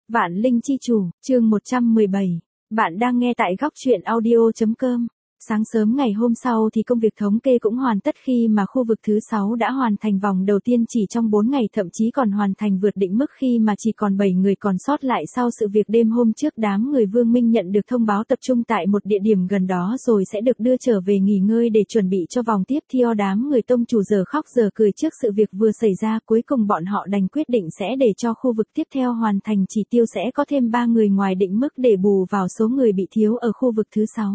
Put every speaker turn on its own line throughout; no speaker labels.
Vạn Linh chi chủ, chương 117. Bạn đang nghe tại góc truyện audio.com. Sáng sớm ngày hôm sau thì công việc thống kê cũng hoàn tất khi mà khu vực thứ 6 đã hoàn thành vòng đầu tiên chỉ trong 4 ngày, thậm chí còn hoàn thành vượt định mức khi mà chỉ còn 7 người còn sót lại sau sự việc đêm hôm trước. Đám người Vương Minh nhận được thông báo tập trung tại một địa điểm gần đó rồi sẽ được đưa trở về nghỉ ngơi để chuẩn bị cho vòng tiếp theo. Đám người tông chủ giờ khóc giờ cười trước sự việc vừa xảy ra, cuối cùng bọn họ đành quyết định sẽ để cho khu vực tiếp theo hoàn thành chỉ tiêu sẽ có thêm 3 người ngoài định mức để bù vào số người bị thiếu ở khu vực thứ 6.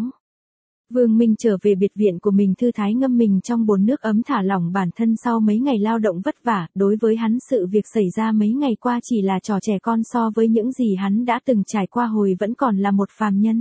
Vương Minh trở về biệt viện của mình thư thái ngâm mình trong bồn nước ấm thả lỏng bản thân sau mấy ngày lao động vất vả. Đối với hắn sự việc xảy ra mấy ngày qua chỉ là trò trẻ con so với những gì hắn đã từng trải qua hồi vẫn còn là một phàm nhân.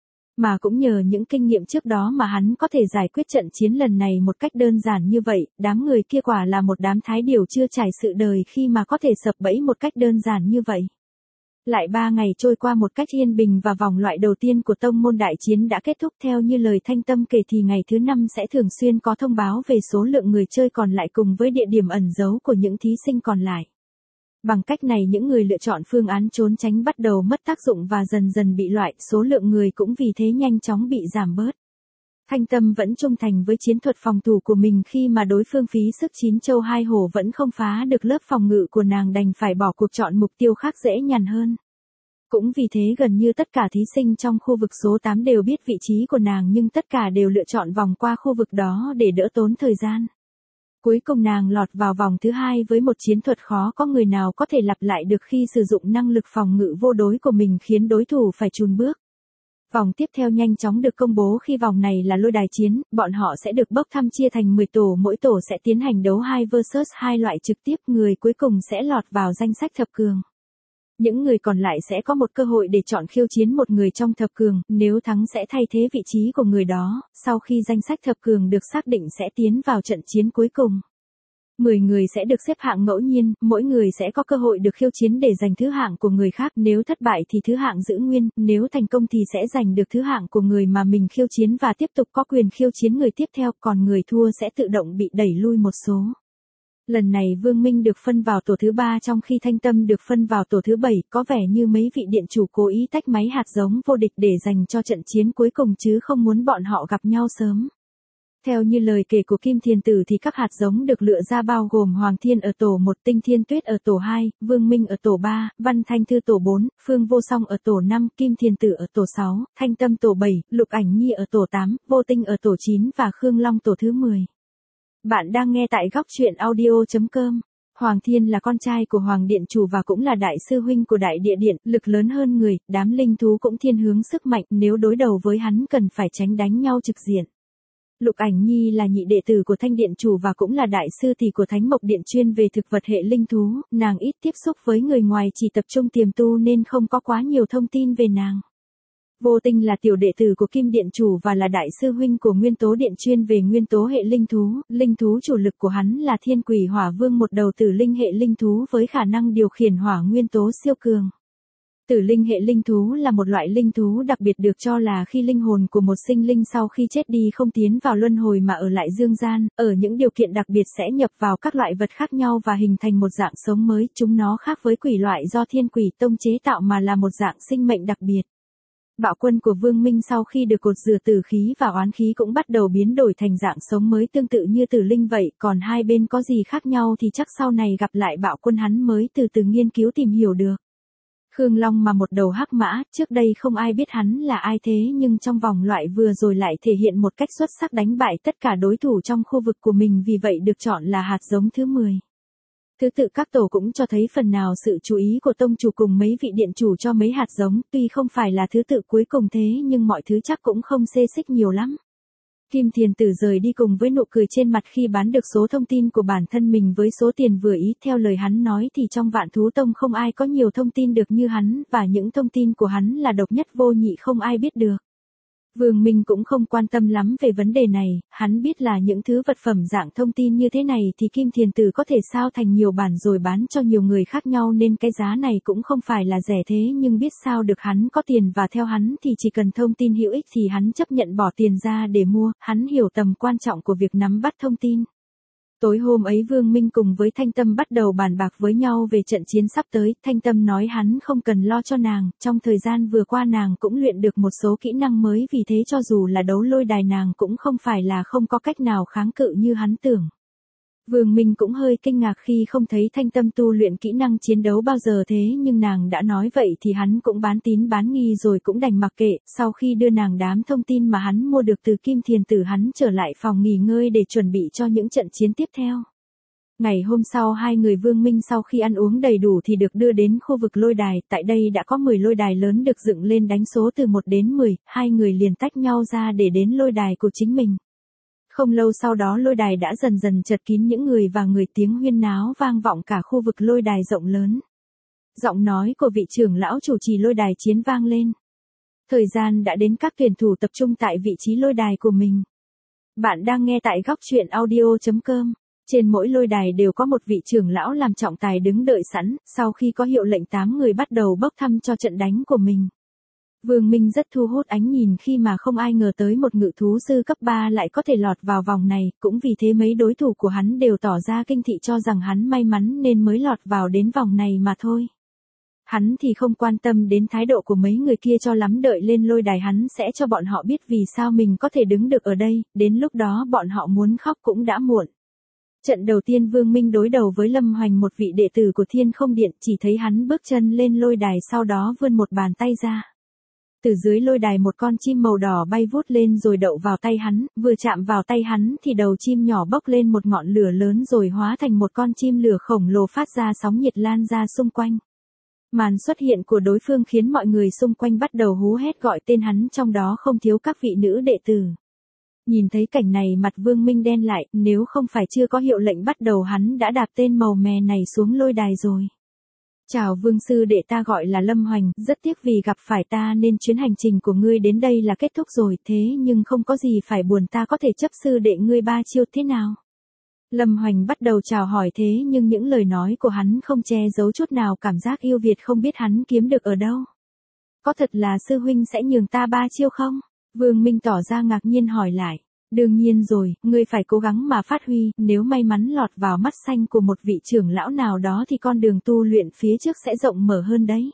Mà cũng nhờ những kinh nghiệm trước đó mà hắn có thể giải quyết trận chiến lần này một cách đơn giản như vậy. Đám người kia quả là một đám thái điểu chưa trải sự đời khi mà có thể sập bẫy một cách đơn giản như vậy. Lại 3 ngày trôi qua một cách yên bình và vòng loại đầu tiên của tông môn đại chiến đã kết thúc. Theo như lời Thanh Tâm kể thì ngày thứ 5 sẽ thường xuyên có thông báo về số lượng người chơi còn lại cùng với địa điểm ẩn giấu của những thí sinh còn lại. Bằng cách này những người lựa chọn phương án trốn tránh bắt đầu mất tác dụng và dần dần bị loại, số lượng người cũng vì thế nhanh chóng bị giảm bớt. Thanh Tâm vẫn trung thành với chiến thuật phòng thủ của mình khi mà đối phương phí sức 9 châu 2 hổ vẫn không phá được lớp phòng ngự của nàng, đành phải bỏ cuộc chọn mục tiêu khác dễ nhằn hơn. Cũng vì thế gần như tất cả thí sinh trong khu vực số 8 đều biết vị trí của nàng, nhưng tất cả đều lựa chọn vòng qua khu vực đó để đỡ tốn thời gian. Cuối cùng nàng lọt vào vòng thứ 2 với một chiến thuật khó có người nào có thể lặp lại được khi sử dụng năng lực phòng ngự vô đối của mình khiến đối thủ phải chùn bước. Vòng tiếp theo nhanh chóng được công bố khi vòng này là lôi đài chiến, bọn họ sẽ được bốc thăm chia thành 10 tổ, mỗi tổ sẽ tiến hành đấu 2 vs 2 loại trực tiếp, người cuối cùng sẽ lọt vào danh sách thập cường. Những người còn lại sẽ có một cơ hội để chọn khiêu chiến một người trong thập cường, nếu thắng sẽ thay thế vị trí của người đó, sau khi danh sách thập cường được xác định sẽ tiến vào trận chiến cuối cùng. 10 người sẽ được xếp hạng ngẫu nhiên, mỗi người sẽ có cơ hội được khiêu chiến để giành thứ hạng của người khác, nếu thất bại thì thứ hạng giữ nguyên, nếu thành công thì sẽ giành được thứ hạng của người mà mình khiêu chiến và tiếp tục có quyền khiêu chiến người tiếp theo, còn người thua sẽ tự động bị đẩy lui một số. Lần này Vương Minh được phân vào tổ thứ 3 trong khi Thanh Tâm được phân vào tổ thứ 7, có vẻ như mấy vị điện chủ cố ý tách máy hạt giống vô địch để dành cho trận chiến cuối cùng chứ không muốn bọn họ gặp nhau sớm. Theo như lời kể của Kim Thiền Tử thì các hạt giống được lựa ra bao gồm Hoàng Thiên ở tổ 1, Tinh Thiên Tuyết ở tổ 2, Vương Minh ở tổ 3, Văn Thanh Thư tổ 4, Phương Vô Song ở tổ 5, Kim Thiền Tử ở tổ 6, Thanh Tâm tổ 7, Lục Ảnh Nhi ở tổ 8, Vô Tinh ở tổ 9 và Khương Long tổ thứ 10. Bạn đang nghe tại góc truyện audio.com. Hoàng Thiên là con trai của Hoàng Điện Chủ và cũng là đại sư huynh của Đại Địa Điện, lực lớn hơn người, đám linh thú cũng thiên hướng sức mạnh, nếu đối đầu với hắn cần phải tránh đánh nhau trực diện. Lục Ảnh Nhi là nhị đệ tử của Thanh Điện Chủ và cũng là đại sư tỷ của Thánh Mộc Điện chuyên về thực vật hệ linh thú, nàng ít tiếp xúc với người ngoài, chỉ tập trung tiềm tu nên không có quá nhiều thông tin về nàng. Vô Tinh là tiểu đệ tử của Kim Điện Chủ và là đại sư huynh của Nguyên Tố Điện chuyên về nguyên tố hệ linh thú chủ lực của hắn là Thiên Quỷ Hỏa Vương, một đầu tử linh hệ linh thú với khả năng điều khiển hỏa nguyên tố siêu cường. Tử linh hệ linh thú là một loại linh thú đặc biệt, được cho là khi linh hồn của một sinh linh sau khi chết đi không tiến vào luân hồi mà ở lại dương gian, ở những điều kiện đặc biệt sẽ nhập vào các loại vật khác nhau và hình thành một dạng sống mới. Chúng nó khác với quỷ loại do Thiên Quỷ Tông chế tạo mà là một dạng sinh mệnh đặc biệt. Bạo quân của Vương Minh sau khi được cột rửa tử khí và oán khí cũng bắt đầu biến đổi thành dạng sống mới tương tự như tử linh vậy, còn hai bên có gì khác nhau thì chắc sau này gặp lại bạo quân hắn mới từ từ nghiên cứu tìm hiểu được. Khương Long mà một đầu hắc mã, trước đây không ai biết hắn là ai, thế nhưng trong vòng loại vừa rồi lại thể hiện một cách xuất sắc đánh bại tất cả đối thủ trong khu vực của mình, vì vậy được chọn là hạt giống thứ 10. Thứ tự các tổ cũng cho thấy phần nào sự chú ý của tông chủ cùng mấy vị điện chủ cho mấy hạt giống, tuy không phải là thứ tự cuối cùng thế nhưng mọi thứ chắc cũng không xê xích nhiều lắm. Kim Thiền Tử rời đi cùng với nụ cười trên mặt khi bán được số thông tin của bản thân mình với số tiền vừa ý. Theo lời hắn nói thì trong Vạn Thú Tông không ai có nhiều thông tin được như hắn, và những thông tin của hắn là độc nhất vô nhị, không ai biết được. Vương Minh cũng không quan tâm lắm về vấn đề này, hắn biết là những thứ vật phẩm dạng thông tin như thế này thì Kim Thiền Tử có thể sao thành nhiều bản rồi bán cho nhiều người khác nhau nên cái giá này cũng không phải là rẻ, thế nhưng biết sao được, hắn có tiền và theo hắn thì chỉ cần thông tin hữu ích thì hắn chấp nhận bỏ tiền ra để mua, hắn hiểu tầm quan trọng của việc nắm bắt thông tin. Tối hôm ấy Vương Minh cùng với Thanh Tâm bắt đầu bàn bạc với nhau về trận chiến sắp tới, Thanh Tâm nói hắn không cần lo cho nàng, trong thời gian vừa qua nàng cũng luyện được một số kỹ năng mới, vì thế cho dù là đấu lôi đài nàng cũng không phải là không có cách nào kháng cự như hắn tưởng. Vương Minh cũng hơi kinh ngạc khi không thấy Thanh Tâm tu luyện kỹ năng chiến đấu bao giờ, thế nhưng nàng đã nói vậy thì hắn cũng bán tín bán nghi rồi cũng đành mặc kệ. Sau khi đưa nàng đám thông tin mà hắn mua được từ Kim Thiền Tử, hắn trở lại phòng nghỉ ngơi để chuẩn bị cho những trận chiến tiếp theo. Ngày hôm sau hai người Vương Minh sau khi ăn uống đầy đủ thì được đưa đến khu vực lôi đài, tại đây đã có 10 lôi đài lớn được dựng lên đánh số từ 1 đến 10, hai người liền tách nhau ra để đến lôi đài của chính mình. Không lâu sau đó lôi đài đã dần dần chật kín những người và người, tiếng huyên náo vang vọng cả khu vực lôi đài rộng lớn. Giọng nói của vị trưởng lão chủ trì lôi đài chiến vang lên. Thời gian đã đến, các tuyển thủ tập trung tại vị trí lôi đài của mình. Bạn đang nghe tại góc truyện audio.com. Trên mỗi lôi đài đều có một vị trưởng lão làm trọng tài đứng đợi sẵn, sau khi có hiệu lệnh 8 người bắt đầu bốc thăm cho trận đánh của mình. Vương Minh rất thu hút ánh nhìn khi mà không ai ngờ tới một ngự thú sư cấp 3 lại có thể lọt vào vòng này, cũng vì thế mấy đối thủ của hắn đều tỏ ra kinh thị cho rằng hắn may mắn nên mới lọt vào đến vòng này mà thôi. Hắn thì không quan tâm đến thái độ của mấy người kia cho lắm, đợi lên lôi đài hắn sẽ cho bọn họ biết vì sao mình có thể đứng được ở đây, đến lúc đó bọn họ muốn khóc cũng đã muộn. Trận đầu tiên Vương Minh đối đầu với Lâm Hoành, một vị đệ tử của Thiên Không Điện, chỉ thấy hắn bước chân lên lôi đài sau đó vươn một bàn tay ra. Từ dưới lôi đài một con chim màu đỏ bay vút lên rồi đậu vào tay hắn, vừa chạm vào tay hắn thì đầu chim nhỏ bốc lên một ngọn lửa lớn rồi hóa thành một con chim lửa khổng lồ phát ra sóng nhiệt lan ra xung quanh. Màn xuất hiện của đối phương khiến mọi người xung quanh bắt đầu hú hét gọi tên hắn, trong đó không thiếu các vị nữ đệ tử. Nhìn thấy cảnh này mặt Vương Minh đen lại, nếu không phải chưa có hiệu lệnh bắt đầu hắn đã đạp tên màu mè này xuống lôi đài rồi. Chào Vương sư đệ, ta gọi là Lâm Hoành, rất tiếc vì gặp phải ta nên chuyến hành trình của ngươi đến đây là kết thúc rồi, thế nhưng không có gì phải buồn, ta có thể chấp sư đệ ngươi 3 chiêu thế nào? Lâm Hoành bắt đầu chào hỏi, thế nhưng những lời nói của hắn không che giấu chút nào cảm giác yêu Việt không biết hắn kiếm được ở đâu. Có thật là sư huynh sẽ nhường ta 3 chiêu không? Vương Minh tỏ ra ngạc nhiên hỏi lại. Đương nhiên rồi, ngươi phải cố gắng mà phát huy, nếu may mắn lọt vào mắt xanh của một vị trưởng lão nào đó thì con đường tu luyện phía trước sẽ rộng mở hơn đấy.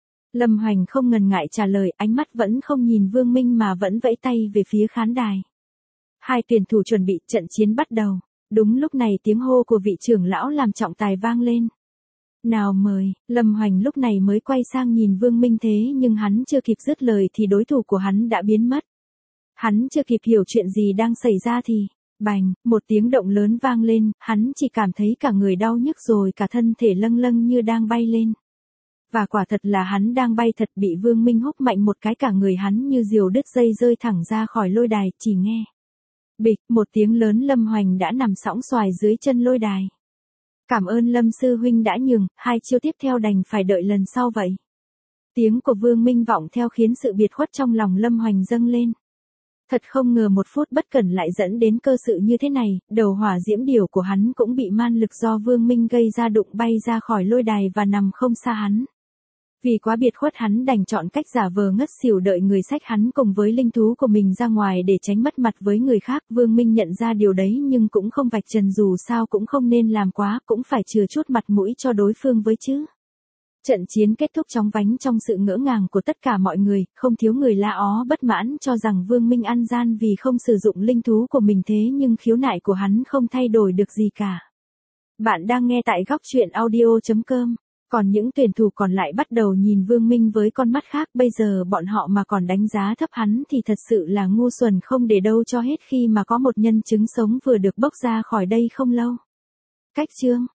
Lâm Hoành không ngần ngại trả lời, ánh mắt vẫn không nhìn Vương Minh mà vẫn vẫy tay về phía khán đài. Hai tuyển thủ chuẩn bị, trận chiến bắt đầu. Đúng lúc này tiếng hô của vị trưởng lão làm trọng tài vang lên. Nào mời, Lâm Hoành lúc này mới quay sang nhìn Vương Minh, thế nhưng hắn chưa kịp dứt lời thì đối thủ của hắn đã biến mất. Hắn chưa kịp hiểu chuyện gì đang xảy ra thì, bành, một tiếng động lớn vang lên, hắn chỉ cảm thấy cả người đau nhức rồi cả thân thể lâng lâng như đang bay lên. Và quả thật là hắn đang bay thật, bị Vương Minh húc mạnh một cái cả người hắn như diều đứt dây rơi thẳng ra khỏi lôi đài, chỉ nghe. Bịch, một tiếng lớn, Lâm Hoành đã nằm sõng xoài dưới chân lôi đài. Cảm ơn Lâm sư huynh đã nhường, 2 chiêu tiếp theo đành phải đợi lần sau vậy. Tiếng của Vương Minh vọng theo khiến sự biệt khuất trong lòng Lâm Hoành dâng lên. Thật không ngờ một phút bất cẩn lại dẫn đến cơ sự như thế này, đầu hỏa diễm điểu của hắn cũng bị man lực do Vương Minh gây ra đụng bay ra khỏi lôi đài và nằm không xa hắn. Vì quá biệt khuất hắn đành chọn cách giả vờ ngất xỉu đợi người xách hắn cùng với linh thú của mình ra ngoài để tránh mất mặt với người khác. Vương Minh nhận ra điều đấy nhưng cũng không vạch trần, dù sao cũng không nên làm quá, cũng phải chừa chút mặt mũi cho đối phương với chứ. Trận chiến kết thúc chóng vánh trong sự ngỡ ngàng của tất cả mọi người, không thiếu người la ó bất mãn cho rằng Vương Minh ăn gian vì không sử dụng linh thú của mình, thế nhưng khiếu nại của hắn không thay đổi được gì cả. Bạn đang nghe tại góc truyện audio.com. Còn những tuyển thủ còn lại bắt đầu nhìn Vương Minh với con mắt khác, bây giờ bọn họ mà còn đánh giá thấp hắn thì thật sự là ngu xuẩn không để đâu cho hết khi mà có một nhân chứng sống vừa được bốc ra khỏi đây không lâu. Cách chương